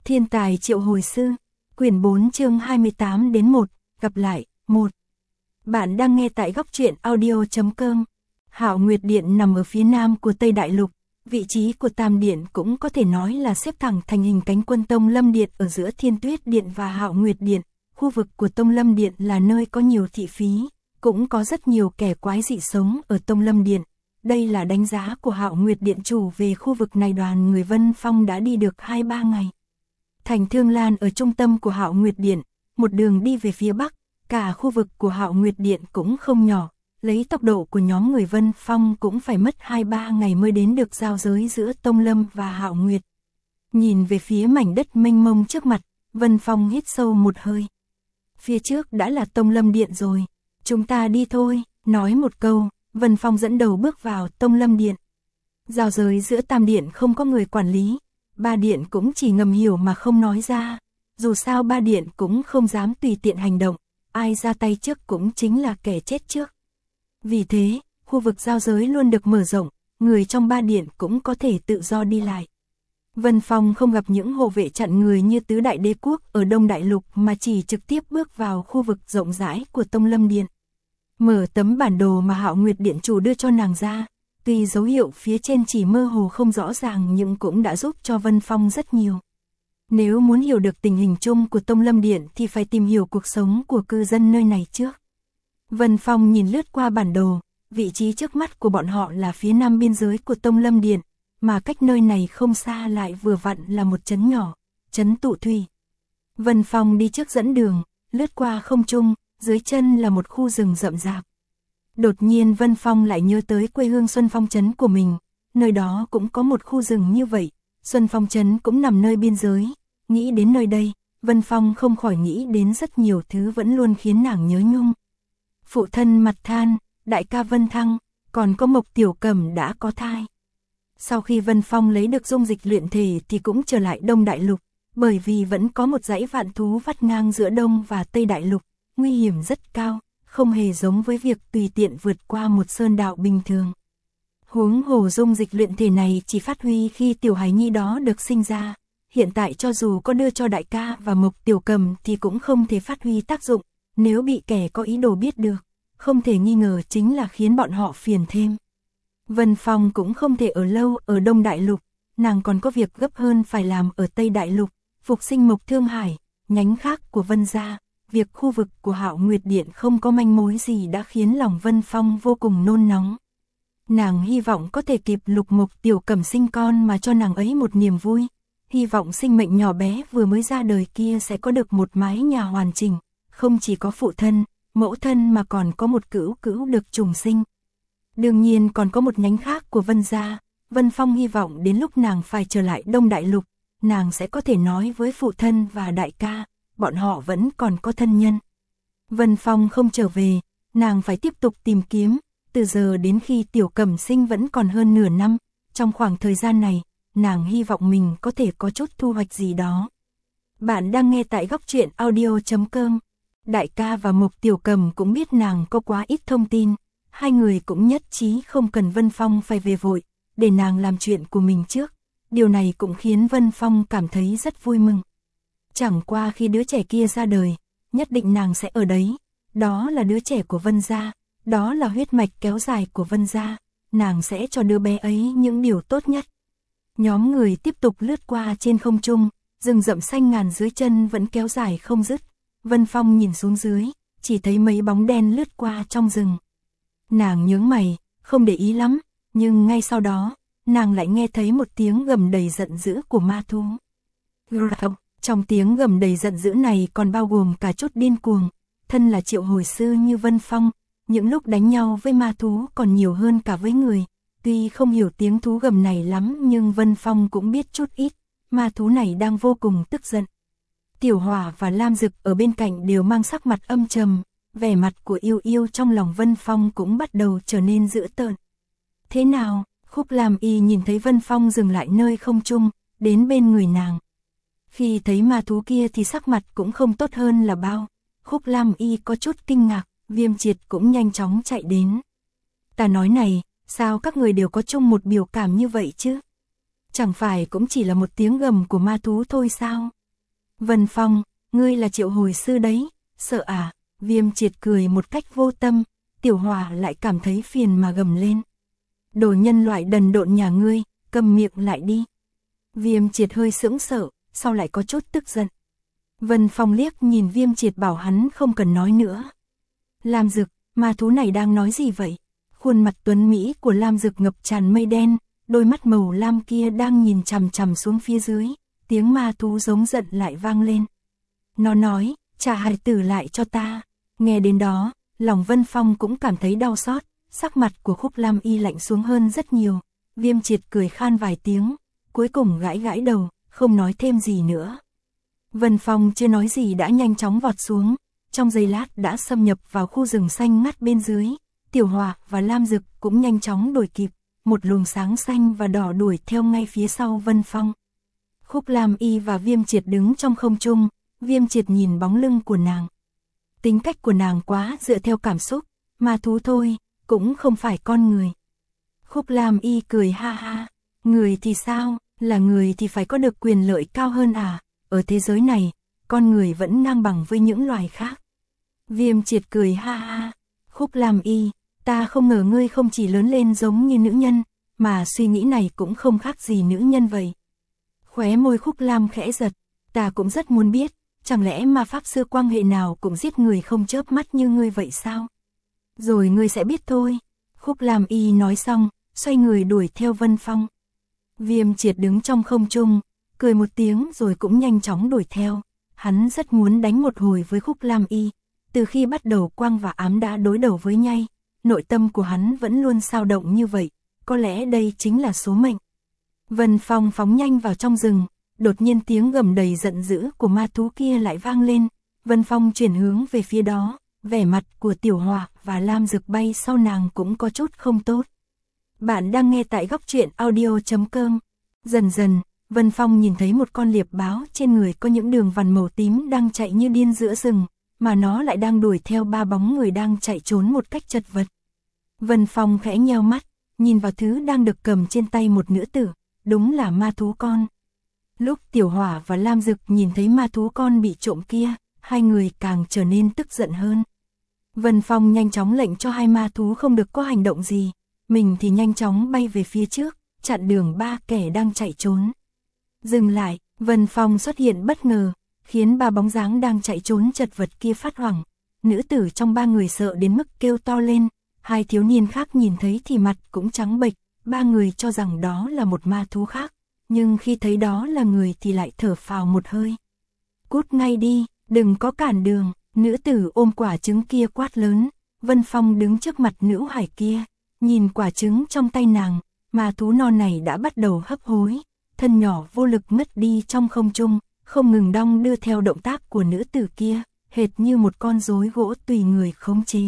Thiên tài triệu hồi sư, quyển 4 chương 28 đến 1, gặp lại, 1. Bạn đang nghe tại góc truyện audio.com. Hạo Nguyệt Điện nằm ở phía nam của Tây Đại Lục, vị trí của Tam Điện cũng có thể nói là xếp thẳng thành hình cánh quân Tông Lâm Điện ở giữa Thiên Tuyết Điện và Hạo Nguyệt Điện. Khu vực của Tông Lâm Điện là nơi có nhiều thị phí, cũng có rất nhiều kẻ quái dị sống ở Tông Lâm Điện. Đây là đánh giá của Hạo Nguyệt Điện chủ về khu vực này. Đoàn người Vân Phong đã đi được 2-3 ngày. Thành Thương Lan ở trung tâm của Hạo Nguyệt Điện, một đường đi về phía bắc, cả khu vực của Hạo Nguyệt Điện cũng không nhỏ, lấy tốc độ của nhóm người Vân Phong cũng phải mất 2-3 ngày mới đến được giao giới giữa Tông Lâm và Hạo Nguyệt. Nhìn về phía mảnh đất mênh mông trước mặt, Vân Phong hít sâu một hơi. Phía trước đã là Tông Lâm Điện rồi, chúng ta đi thôi, nói một câu, Vân Phong dẫn đầu bước vào Tông Lâm Điện. Giao giới giữa Tam Điện không có người quản lý, Ba Điện cũng chỉ ngầm hiểu mà không nói ra, dù sao Ba Điện cũng không dám tùy tiện hành động, ai ra tay trước cũng chính là kẻ chết trước. Vì thế, khu vực giao giới luôn được mở rộng, người trong Ba Điện cũng có thể tự do đi lại. Vân Phong không gặp những hộ vệ chặn người như tứ đại đế quốc ở Đông Đại Lục mà chỉ trực tiếp bước vào khu vực rộng rãi của Tông Lâm Điện. Mở tấm bản đồ mà Hạo Nguyệt Điện chủ đưa cho nàng ra, tuy dấu hiệu phía trên chỉ mơ hồ không rõ ràng nhưng cũng đã giúp cho Vân Phong rất nhiều. Nếu muốn hiểu được tình hình chung của Tông Lâm Điện thì phải tìm hiểu cuộc sống của cư dân nơi này trước. Vân Phong nhìn lướt qua bản đồ, vị trí trước mắt của bọn họ là phía nam biên giới của Tông Lâm Điện, mà cách nơi này không xa lại vừa vặn là một trấn nhỏ, trấn Tụ Thủy. Vân Phong đi trước dẫn đường, lướt qua không trung, dưới chân là một khu rừng rậm rạp. Đột nhiên Vân Phong lại nhớ tới quê hương Xuân Phong trấn của mình, nơi đó cũng có một khu rừng như vậy, Xuân Phong trấn cũng nằm nơi biên giới. Nghĩ đến nơi đây, Vân Phong không khỏi nghĩ đến rất nhiều thứ vẫn luôn khiến nàng nhớ nhung. Phụ thân Mặt Than, đại ca Vân Thăng, còn có Mộc Tiểu Cẩm đã có thai. Sau khi Vân Phong lấy được dung dịch luyện thể thì cũng trở lại Đông Đại Lục, bởi vì vẫn có một dãy vạn thú vắt ngang giữa Đông và Tây Đại Lục, nguy hiểm rất cao, không hề giống với việc tùy tiện vượt qua một sơn đạo bình thường. Huống hồ dung dịch luyện thể này chỉ phát huy khi tiểu hài nhi đó được sinh ra, hiện tại cho dù có đưa cho đại ca và Mộc Tiểu Cẩm thì cũng không thể phát huy tác dụng, nếu bị kẻ có ý đồ biết được, không thể nghi ngờ chính là khiến bọn họ phiền thêm. Vân Phong cũng không thể ở lâu ở Đông Đại Lục, nàng còn có việc gấp hơn phải làm ở Tây Đại Lục, phục sinh Mộc Thương Hải, nhánh khác của Vân gia. Việc khu vực của Hạo Nguyệt Điện không có manh mối gì đã khiến lòng Vân Phong vô cùng nôn nóng. Nàng hy vọng có thể kịp Lục Mộc Tiểu Cẩm sinh con mà cho nàng ấy một niềm vui, hy vọng sinh mệnh nhỏ bé vừa mới ra đời kia sẽ có được một mái nhà hoàn chỉnh, không chỉ có phụ thân, mẫu thân mà còn có một cữu cữu được trùng sinh. Đương nhiên còn có một nhánh khác của Vân gia, Vân Phong hy vọng đến lúc nàng phải trở lại Đông Đại Lục, nàng sẽ có thể nói với phụ thân và đại ca, bọn họ vẫn còn có thân nhân. Vân Phong không trở về, nàng phải tiếp tục tìm kiếm, từ giờ đến khi Tiểu Cẩm sinh vẫn còn hơn nửa năm, trong khoảng thời gian này, nàng hy vọng mình có thể có chút thu hoạch gì đó. Bạn đang nghe tại góc truyện audio.com. Đại ca và Mộc Tiểu Cẩm cũng biết nàng có quá ít thông tin, hai người cũng nhất trí không cần Vân Phong phải về vội, để nàng làm chuyện của mình trước. Điều này cũng khiến Vân Phong cảm thấy rất vui mừng. Chẳng qua khi đứa trẻ kia ra đời, nhất định nàng sẽ ở đấy, đó là đứa trẻ của Vân gia, đó là huyết mạch kéo dài của Vân gia, nàng sẽ cho đứa bé ấy những điều tốt nhất. Nhóm người tiếp tục lướt qua trên không trung, rừng rậm xanh ngàn dưới chân vẫn kéo dài không dứt. Vân Phong nhìn xuống dưới, chỉ thấy mấy bóng đen lướt qua trong rừng. Nàng nhướng mày, không để ý lắm, nhưng ngay sau đó, nàng lại nghe thấy một tiếng gầm đầy giận dữ của ma thú. Trong tiếng gầm đầy giận dữ này còn bao gồm cả chút điên cuồng, thân là triệu hồi sư như Vân Phong, những lúc đánh nhau với ma thú còn nhiều hơn cả với người. Tuy không hiểu tiếng thú gầm này lắm nhưng Vân Phong cũng biết chút ít, ma thú này đang vô cùng tức giận. Tiểu Hỏa và Lam Dực ở bên cạnh đều mang sắc mặt âm trầm, vẻ mặt của Yêu Yêu trong lòng Vân Phong cũng bắt đầu trở nên dữ tợn. Thế nào? Khúc Lam Y nhìn thấy Vân Phong dừng lại nơi không trung, đến bên người nàng. Khi thấy ma thú kia thì sắc mặt cũng không tốt hơn là bao. Khúc Lam Y có chút kinh ngạc, Viêm Triệt cũng nhanh chóng chạy đến. Ta nói này, sao các người đều có chung một biểu cảm như vậy chứ? chẳng phải cũng chỉ là một tiếng gầm của ma thú thôi sao? Vân Phong, ngươi là triệu hồi sư đấy, sợ à? Viêm Triệt cười một cách vô tâm, Tiểu Hòa lại cảm thấy phiền mà gầm lên. Đồ nhân loại đần độn nhà ngươi, cầm miệng lại đi. Viêm Triệt hơi sững sờ, sau lại có chút tức giận. Vân Phong liếc nhìn Viêm Triệt bảo hắn không cần nói nữa. Lam Dực, ma thú này đang nói gì vậy? Khuôn mặt tuấn Mỹ của Lam Dực ngập tràn mây đen, đôi mắt màu lam kia đang nhìn chằm chằm xuống phía dưới, tiếng ma thú giống giận lại vang lên. Nó nói, trả hài tử lại cho ta. Nghe đến đó, lòng Vân Phong cũng cảm thấy đau xót, sắc mặt của Khúc Lam Y lạnh xuống hơn rất nhiều. Viêm Triệt cười khan vài tiếng, cuối cùng gãi gãi đầu, không nói thêm gì nữa. Vân Phong chưa nói gì đã nhanh chóng vọt xuống, trong giây lát đã xâm nhập vào khu rừng xanh ngắt bên dưới. Tiểu Hòa và Lam Dực cũng nhanh chóng đuổi kịp, một luồng sáng xanh và đỏ đuổi theo ngay phía sau Vân Phong. Khúc Lam Y và Viêm Triệt đứng trong không trung, Viêm Triệt nhìn bóng lưng của nàng. Tính cách của nàng quá dựa theo cảm xúc, ma thú thôi, cũng không phải con người. Khúc Lam Y cười ha ha, người thì sao, là người thì phải có được quyền lợi cao hơn à, ở thế giới này, con người vẫn ngang bằng với những loài khác. Viêm Triệt cười ha ha, Khúc Lam Y, ta không ngờ ngươi không chỉ lớn lên giống như nữ nhân, mà suy nghĩ này cũng không khác gì nữ nhân vậy. Khóe môi Khúc Lam khẽ giật, ta cũng rất muốn biết, chẳng lẽ ma pháp sư quan hệ nào cũng giết người không chớp mắt như ngươi vậy sao? Rồi ngươi sẽ biết thôi. Khúc Lam Y nói xong, xoay người đuổi theo Vân Phong. Viêm Triệt đứng trong không trung, cười một tiếng rồi cũng nhanh chóng đuổi theo. Hắn rất muốn đánh một hồi với Khúc Lam Y. Từ khi bắt đầu quang và ám đã đối đầu với nhau, nội tâm của hắn vẫn luôn dao động như vậy. Có lẽ đây chính là số mệnh. Vân Phong phóng nhanh vào trong rừng. Đột nhiên tiếng gầm đầy giận dữ của ma thú kia lại vang lên. Vân Phong chuyển hướng về phía đó. Vẻ mặt của Tiểu Hòa và Lam Dực bay sau nàng cũng có chút không tốt. Bạn đang nghe tại góc truyện audio.com. Dần dần, Vân Phong nhìn thấy một con liệp báo trên người có những đường vằn màu tím đang chạy như điên giữa rừng, mà nó lại đang đuổi theo ba bóng người đang chạy trốn một cách chật vật. Vân Phong khẽ nheo mắt, nhìn vào thứ đang được cầm trên tay một nữ tử, đúng là ma thú con. Lúc Tiểu Hỏa và Lam Dực nhìn thấy ma thú con bị trộm kia, hai người càng trở nên tức giận hơn. Vân Phong nhanh chóng lệnh cho hai ma thú không được có hành động gì, mình thì nhanh chóng bay về phía trước, chặn đường ba kẻ đang chạy trốn. Dừng lại, Vân Phong xuất hiện bất ngờ, khiến ba bóng dáng đang chạy trốn chật vật kia phát hoảng. Nữ tử trong ba người sợ đến mức kêu to lên, hai thiếu niên khác nhìn thấy thì mặt cũng trắng bệch, ba người cho rằng đó là một ma thú khác, nhưng khi thấy đó là người thì lại thở phào một hơi. Cút ngay đi, đừng có cản đường, nữ tử ôm quả trứng kia quát lớn. Vân Phong đứng trước mặt nữ hải kia, nhìn quả trứng trong tay nàng, ma thú non này đã bắt đầu hấp hối, thân nhỏ vô lực ngất đi trong không trung, không ngừng đong đưa theo động tác của nữ tử kia, hệt như một con rối gỗ tùy người khống chế.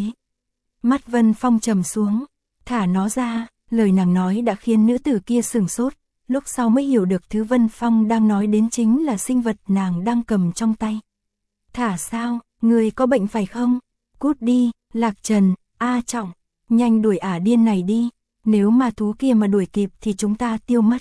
Mắt Vân Phong trầm xuống, thả nó ra, lời nàng nói đã khiến nữ tử kia sửng sốt, lúc sau mới hiểu được thứ Vân Phong đang nói đến chính là sinh vật nàng đang cầm trong tay. Thả sao, người có bệnh phải không? Cút đi, Lạc Trần, A Trọng, nhanh đuổi ả điên này đi, nếu ma thú kia mà đuổi kịp thì chúng ta tiêu mất.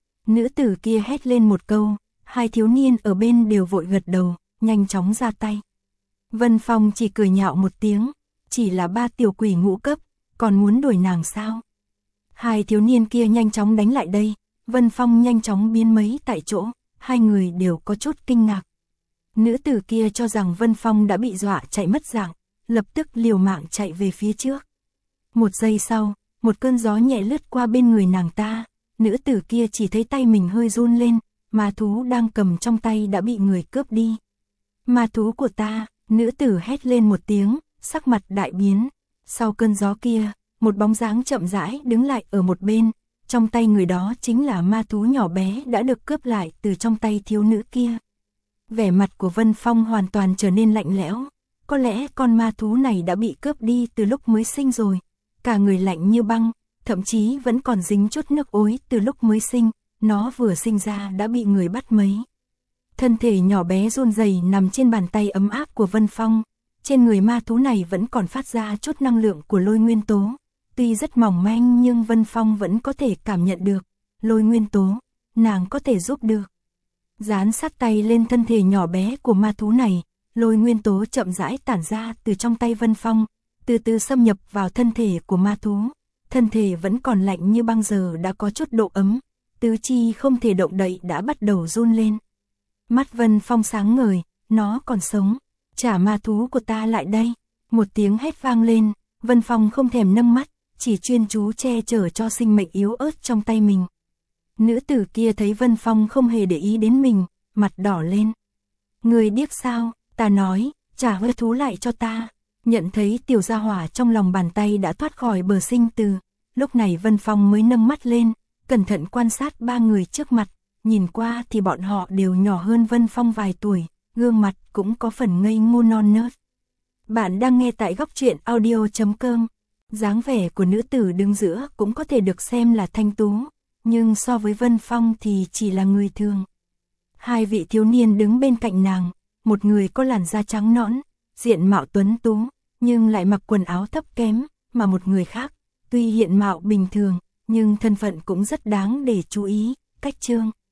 Nữ tử kia hét lên một câu, hai thiếu niên ở bên đều vội gật đầu, nhanh chóng ra tay. Vân Phong chỉ cười nhạo một tiếng, chỉ là ba tiểu quỷ ngũ cấp, còn muốn đuổi nàng sao? Hai thiếu niên kia nhanh chóng đánh lại đây, Vân Phong nhanh chóng biến mấy tại chỗ, hai người đều có chút kinh ngạc. Nữ tử kia cho rằng Vân Phong đã bị dọa chạy mất dạng, lập tức liều mạng chạy về phía trước. Một giây sau, một cơn gió nhẹ lướt qua bên người nàng ta, nữ tử kia chỉ thấy tay mình hơi run lên, ma thú đang cầm trong tay đã bị người cướp đi. Ma thú của ta, nữ tử hét lên một tiếng, sắc mặt đại biến. Sau cơn gió kia, một bóng dáng chậm rãi đứng lại ở một bên, trong tay người đó chính là ma thú nhỏ bé đã được cướp lại từ trong tay thiếu nữ kia. Vẻ mặt của Vân Phong hoàn toàn trở nên lạnh lẽo, có lẽ con ma thú này đã bị cướp đi từ lúc mới sinh rồi, cả người lạnh như băng, thậm chí vẫn còn dính chút nước ối từ lúc mới sinh, nó vừa sinh ra đã bị người bắt mấy. Thân thể nhỏ bé run rẩy nằm trên bàn tay ấm áp của Vân Phong, trên người ma thú này vẫn còn phát ra chút năng lượng của lôi nguyên tố, tuy rất mỏng manh nhưng Vân Phong vẫn có thể cảm nhận được, lôi nguyên tố, nàng có thể giúp được. Dán sát tay lên thân thể nhỏ bé của ma thú này, lôi nguyên tố chậm rãi tản ra từ trong tay Vân Phong, từ từ xâm nhập vào thân thể của ma thú. Thân thể vẫn còn lạnh như băng giờ đã có chút độ ấm, tứ chi không thể động đậy đã bắt đầu run lên. Mắt Vân Phong sáng ngời, nó còn sống, trả ma thú của ta lại đây. Một tiếng hét vang lên, Vân Phong không thèm nâng mắt, chỉ chuyên chú che chở cho sinh mệnh yếu ớt trong tay mình. Nữ tử kia thấy Vân Phong không hề để ý đến mình, mặt đỏ lên. Người điếc sao, ta nói, trả hư thú lại cho ta. Nhận thấy tiểu gia hỏa trong lòng bàn tay đã thoát khỏi bờ sinh tử, lúc này Vân Phong mới nâng mắt lên, cẩn thận quan sát ba người trước mặt, nhìn qua thì bọn họ đều nhỏ hơn Vân Phong vài tuổi, gương mặt cũng có phần ngây ngô non nớt. Bạn đang nghe tại góc truyện audio.com. Dáng vẻ của nữ tử đứng giữa cũng có thể được xem là thanh tú, nhưng so với Vân Phong thì chỉ là người thường. Hai vị thiếu niên đứng bên cạnh nàng, một người có làn da trắng nõn, diện mạo tuấn tú, nhưng lại mặc quần áo thấp kém, mà một người khác, tuy hiện mạo bình thường, nhưng thân phận cũng rất đáng để chú ý, Cách Trương.